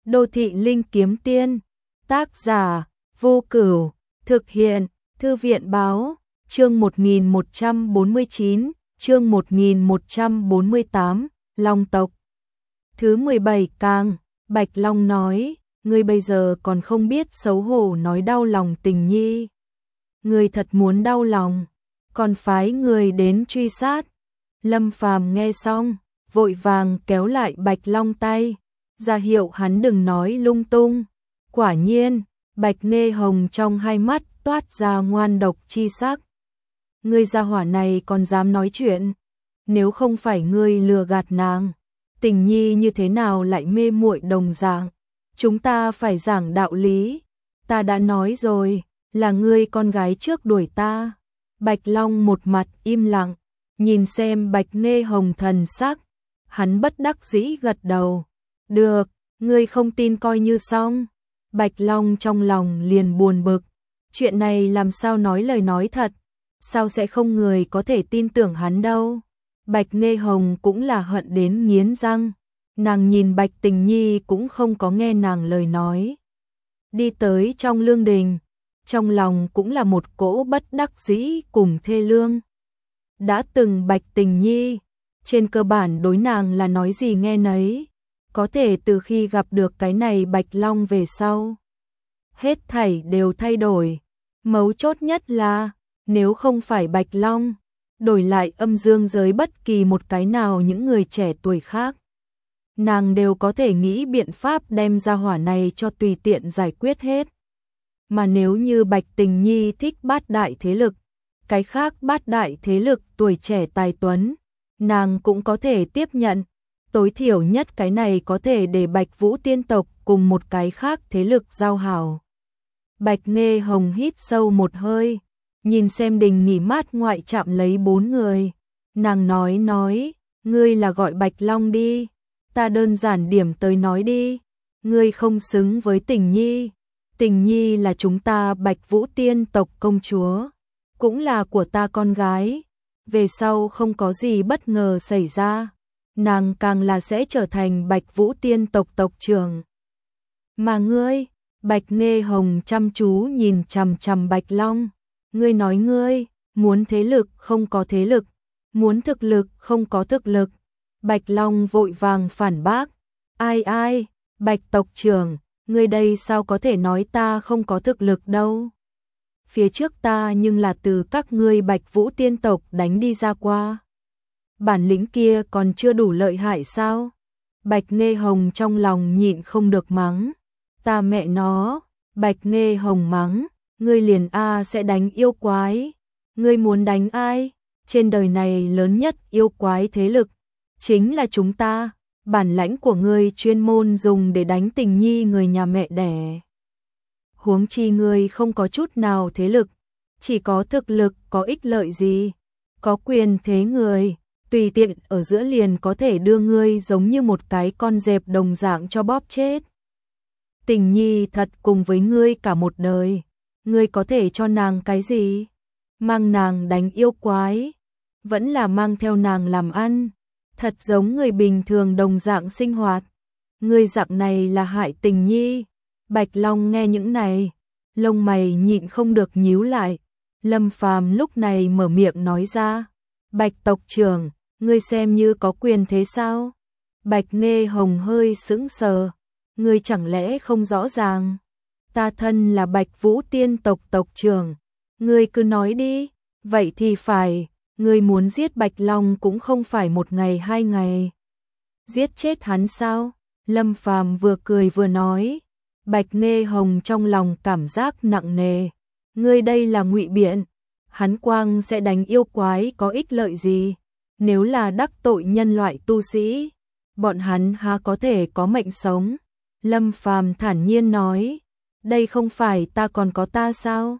Đô thị linh kiếm tiên, tác giả, Vô Cửu, thực hiện, Thư viện báo, chương 1149, chương 1148, Long tộc. Thứ 17 càng, Bạch Long nói, ngươi bây giờ còn không biết xấu hổ nói đau lòng tình nhi. Ngươi thật muốn đau lòng, còn phái người đến truy sát. Lâm Phàm nghe xong, vội vàng kéo lại Bạch Long tay, ra hiệu hắn đừng nói lung tung. Quả nhiên, Bạch Nghê Hồng trong hai mắt toát ra ngoan độc chi sắc. Ngươi gia hỏa này còn dám nói chuyện, nếu không phải ngươi lừa gạt nàng, tình nhi như thế nào lại mê muội đồng dạng. Chúng ta phải giảng đạo lý, ta đã nói rồi, là ngươi con gái trước đuổi ta. Bạch Long một mặt im lặng, nhìn xem Bạch Nghê Hồng thần sắc, hắn bất đắc dĩ gật đầu. Được, ngươi không tin coi như xong. Bạch Long trong lòng liền buồn bực, chuyện này làm sao nói lời nói thật, sao sẽ không người có thể tin tưởng hắn đâu. Bạch Nghê Hồng cũng là hận đến nghiến răng, nàng nhìn Bạch Tình Nhi cũng không có nghe nàng lời nói. Đi tới trong lương đình, trong lòng cũng là một cỗ bất đắc dĩ cùng thê lương. Đã từng Bạch Tình Nhi, trên cơ bản đối nàng là nói gì nghe nấy, có thể từ khi gặp được cái này Bạch Long về sau, hết thảy đều thay đổi. Mấu chốt nhất là, nếu không phải Bạch Long, đổi lại âm dương giới bất kỳ một cái nào những người trẻ tuổi khác, nàng đều có thể nghĩ biện pháp đem ra hỏa này cho tùy tiện giải quyết hết. Mà nếu như Bạch Tình Nhi thích bát đại thế lực, cái khác bát đại thế lực tuổi trẻ tài tuấn, nàng cũng có thể tiếp nhận. Tối thiểu nhất cái này có thể để Bạch Vũ tiên tộc cùng một cái khác thế lực giao hảo. Bạch Nghê Hồng hít sâu một hơi, nhìn xem đình nghỉ mát ngoại chạm lấy 4 người. Nàng nói, ngươi là gọi Bạch Long đi, ta đơn giản điểm tới nói đi, ngươi không xứng với Tình Nhi. Tình Nhi là chúng ta Bạch Vũ tiên tộc công chúa, cũng là của ta con gái. Về sau không có gì bất ngờ xảy ra, nàng càng là sẽ trở thành Bạch Vũ tiên tộc tộc trưởng. Mà ngươi, Bạch Nghê Hồng chăm chú nhìn chằm chằm Bạch Long, ngươi nói ngươi muốn thế lực không có thế lực, muốn thực lực không có thực lực. Bạch Long vội vàng phản bác, ai, Bạch tộc trưởng, ngươi đây sao có thể nói ta không có thực lực đâu. Phía trước ta nhưng là từ các ngươi Bạch Vũ tiên tộc đánh đi ra qua. Bản lĩnh kia còn chưa đủ lợi hại sao? Bạch Nghê Hồng trong lòng nhịn không được mắng. Ta mẹ nó, Bạch Nghê Hồng mắng, ngươi liền sẽ đánh yêu quái. Ngươi muốn đánh ai? Trên đời này lớn nhất yêu quái thế lực chính là chúng ta. Bản lãnh của ngươi chuyên môn dùng để đánh Tình Nhi người nhà mẹ đẻ. Huống chi ngươi không có chút nào thế lực, chỉ có thực lực có ích lợi gì? Có quyền thế người, tùy tiện ở giữa liền có thể đưa ngươi giống như một cái con dẹp đồng dạng cho bóp chết. Tình Nhi thật cùng với ngươi cả một đời, ngươi có thể cho nàng cái gì? Mang nàng đánh yêu quái, vẫn là mang theo nàng làm ăn, thật giống người bình thường đồng dạng sinh hoạt. Ngươi dạng này là hại Tình Nhi. Bạch Long nghe những này, lông mày nhịn không được nhíu lại. Lâm Phàm lúc này mở miệng nói ra, Bạch tộc trưởng, ngươi xem như có quyền thế sao? Bạch Nghê Hồng hơi sững sờ, ngươi chẳng lẽ không rõ ràng? Ta thân là Bạch Vũ tiên tộc tộc trưởng, ngươi cứ nói đi. Vậy thì phải, ngươi muốn giết Bạch Long cũng không phải một ngày hai ngày. Giết chết hắn sao? Lâm Phàm vừa cười vừa nói. Bạch Nghê Hồng trong lòng cảm giác nặng nề, ngươi đây là ngụy biện, hắn quang sẽ đánh yêu quái có ích lợi gì? Nếu là đắc tội nhân loại tu sĩ, bọn hắn há có thể có mệnh sống? Lâm Phàm thản nhiên nói, đây không phải ta còn có ta sao?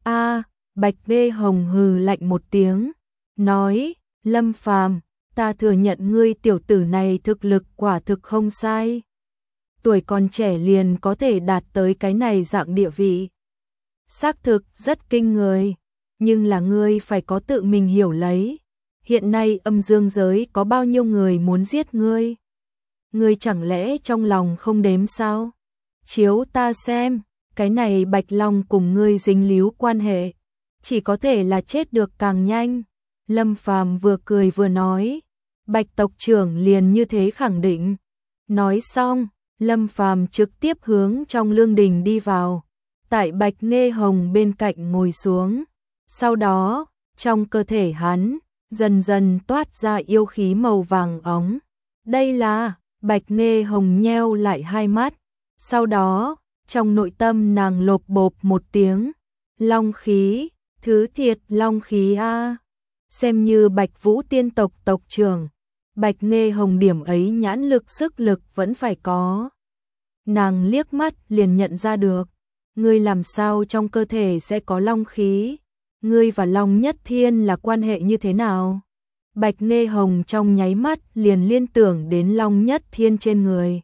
Bạch Nghê Hồng hừ lạnh một tiếng, nói, Lâm Phàm, ta thừa nhận ngươi tiểu tử này thực lực quả thực không sai. Tuổi còn trẻ liền có thể đạt tới cái này dạng địa vị, xác thực rất kinh người, nhưng là ngươi phải có tự mình hiểu lấy. Hiện nay âm dương giới có bao nhiêu người muốn giết ngươi? ngươi chẳng lẽ trong lòng không đếm sao? Chiếu ta xem, cái này Bạch Long cùng ngươi dính líu quan hệ, chỉ có thể là chết được càng nhanh. Lâm Phàm vừa cười vừa nói, Bạch tộc trưởng liền như thế khẳng định. Nói xong, Lâm Phàm trực tiếp hướng trong lương đình đi vào, tại Bạch Nghê Hồng bên cạnh ngồi xuống. Sau đó, trong cơ thể hắn dần dần toát ra yêu khí màu vàng óng. Đây là, Bạch Nghê Hồng nheo lại hai mắt. Sau đó, trong nội tâm nàng lộp bộp một tiếng, long khí, thứ thiệt long khí a. Xem như Bạch Vũ tiên tộc tộc trưởng, Bạch Nghê Hồng điểm ấy nhãn lực sức lực vẫn phải có. Nàng liếc mắt liền nhận ra được, ngươi làm sao trong cơ thể sẽ có long khí? Ngươi và Long Nhất Thiên là quan hệ như thế nào? Bạch Nghê Hồng trong nháy mắt liền liên tưởng đến Long Nhất Thiên trên người.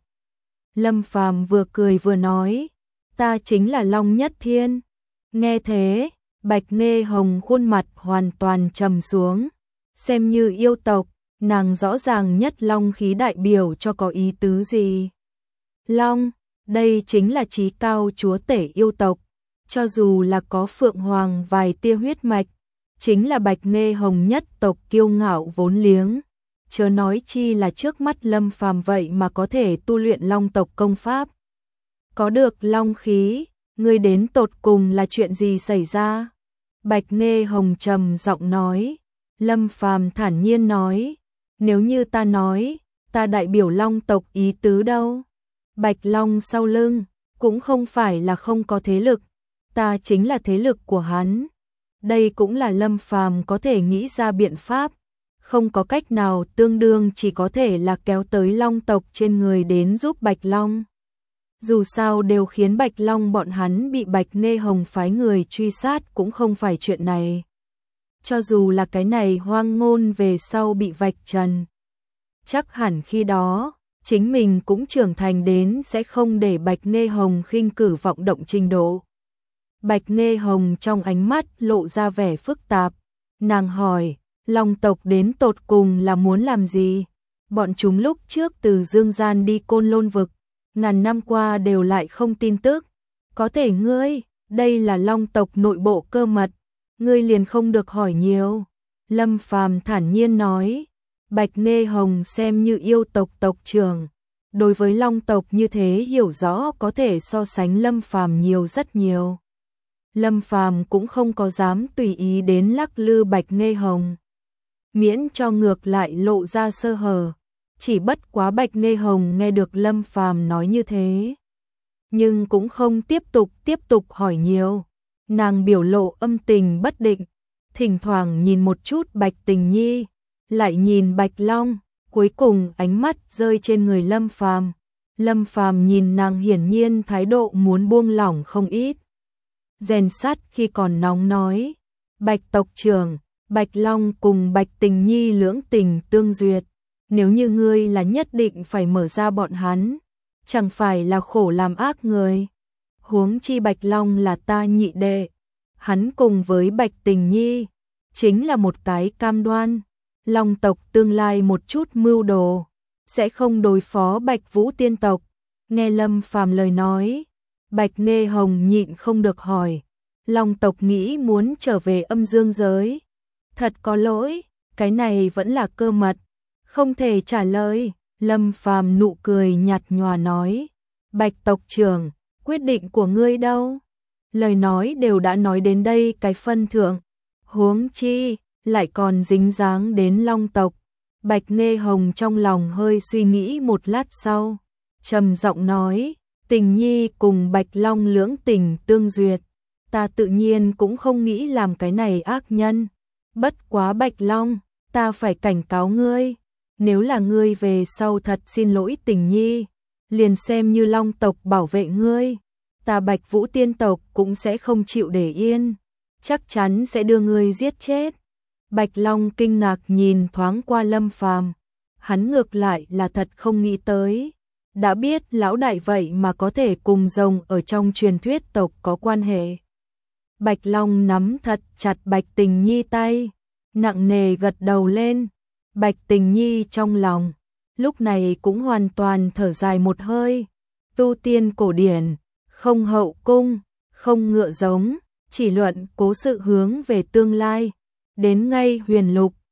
Lâm Phàm vừa cười vừa nói, ta chính là Long Nhất Thiên. Nghe thế, Bạch Nghê Hồng khuôn mặt hoàn toàn trầm xuống. Xem như yêu tộc, nàng rõ ràng nhất long khí đại biểu cho có ý tứ gì. Long, đây chính là chí cao chúa tể yêu tộc. Cho dù là có Phượng Hoàng vài tia huyết mạch, chính là Bạch Nghê Hồng nhất tộc kiêu ngạo vốn liếng. Chớ nói chi là trước mắt Lâm Phàm vậy mà có thể tu luyện long tộc công pháp. Có được long khí, ngươi đến tột cùng là chuyện gì xảy ra? Bạch Nghê Hồng trầm giọng nói. Lâm Phàm thản nhiên nói, nếu như ta nói, ta đại biểu long tộc ý tứ đâu? Bạch Long sau lưng, cũng không phải là không có thế lực, ta chính là thế lực của hắn. Đây cũng là Lâm Phàm có thể nghĩ ra biện pháp, không có cách nào tương đương chỉ có thể là kéo tới long tộc trên người đến giúp Bạch Long. Dù sao đều khiến Bạch Long bọn hắn bị Bạch Nghê Hồng phái người truy sát cũng không phải chuyện này. Cho dù là cái này hoang ngôn về sau bị vạch trần, chắc hẳn khi đó, chính mình cũng trưởng thành đến sẽ không để Bạch Nghê Hồng khinh cử vọng động trình độ. Bạch Nghê Hồng trong ánh mắt lộ ra vẻ phức tạp, nàng hỏi, Long tộc đến tột cùng là muốn làm gì? Bọn chúng lúc trước từ Dương Gian đi Côn Lôn vực, ngàn năm qua đều lại không tin tức. Có thể ngươi, đây là Long tộc nội bộ cơ mật, ngươi liền không được hỏi nhiều. Lâm Phàm thản nhiên nói, Bạch Nghê Hồng xem như yêu tộc tộc trưởng, đối với Long tộc như thế hiểu rõ có thể so sánh Lâm Phàm nhiều rất nhiều. Lâm Phàm cũng không có dám tùy ý đến lắc lư Bạch Nghê Hồng, miễn cho ngược lại lộ ra sơ hở. Chỉ bất quá Bạch Nghê Hồng nghe được Lâm Phàm nói như thế, nhưng cũng không tiếp tục hỏi nhiều. Nàng biểu lộ âm tình bất định, thỉnh thoảng nhìn một chút Bạch Tình Nhi, lại nhìn Bạch Long, cuối cùng ánh mắt rơi trên người Lâm Phàm. Lâm Phàm nhìn nàng hiển nhiên thái độ muốn buông lỏng không ít. Rèn sắt khi còn nóng nói, Bạch tộc trưởng, Bạch Long cùng Bạch Tình Nhi lưỡng tình tương duyệt, nếu như ngươi là nhất định phải mở ra bọn hắn, chẳng phải là khổ làm ác người. Huống chi Bạch Long là ta nhị đệ, hắn cùng với Bạch Tình Nhi chính là một cái cam đoan, Long tộc tương lai một chút mưu đồ sẽ không đối phó Bạch Vũ tiên tộc. Nghe Lâm Phàm lời nói, Bạch Nghê Hồng nhịn không được hỏi, Long tộc nghĩ muốn trở về âm dương giới? Thật có lỗi, cái này vẫn là cơ mật, không thể trả lời. Lâm Phàm nụ cười nhạt nhòa nói, Bạch tộc trưởng, quyết định của ngươi đâu? Lời nói đều đã nói đến đây cái phân thượng, huống chi lại còn dính dáng đến Long tộc. Bạch Nghê Hồng trong lòng hơi suy nghĩ một lát sau, trầm giọng nói, Tình Nhi cùng Bạch Long lưỡng tình tương duyệt, ta tự nhiên cũng không nghĩ làm cái này ác nhân. Bất quá Bạch Long, ta phải cảnh cáo ngươi, nếu là ngươi về sau thật xin lỗi Tình Nhi, liền xem như Long tộc bảo vệ ngươi, ta Bạch Vũ tiên tộc cũng sẽ không chịu để yên, chắc chắn sẽ đưa ngươi giết chết. Bạch Long kinh ngạc nhìn thoáng qua Lâm Phàm, hắn ngược lại là thật không nghĩ tới, đã biết lão đại vậy mà có thể cùng rồng ở trong truyền thuyết tộc có quan hệ. Bạch Long nắm thật chặt Bạch Tình Nhi tay, nặng nề gật đầu lên. Bạch Tình Nhi trong lòng lúc này cũng hoàn toàn thở dài một hơi. Tu tiên cổ điển, không hậu cung, không ngựa giống, chỉ luận cố sự hướng về tương lai. Đến ngay huyền lục,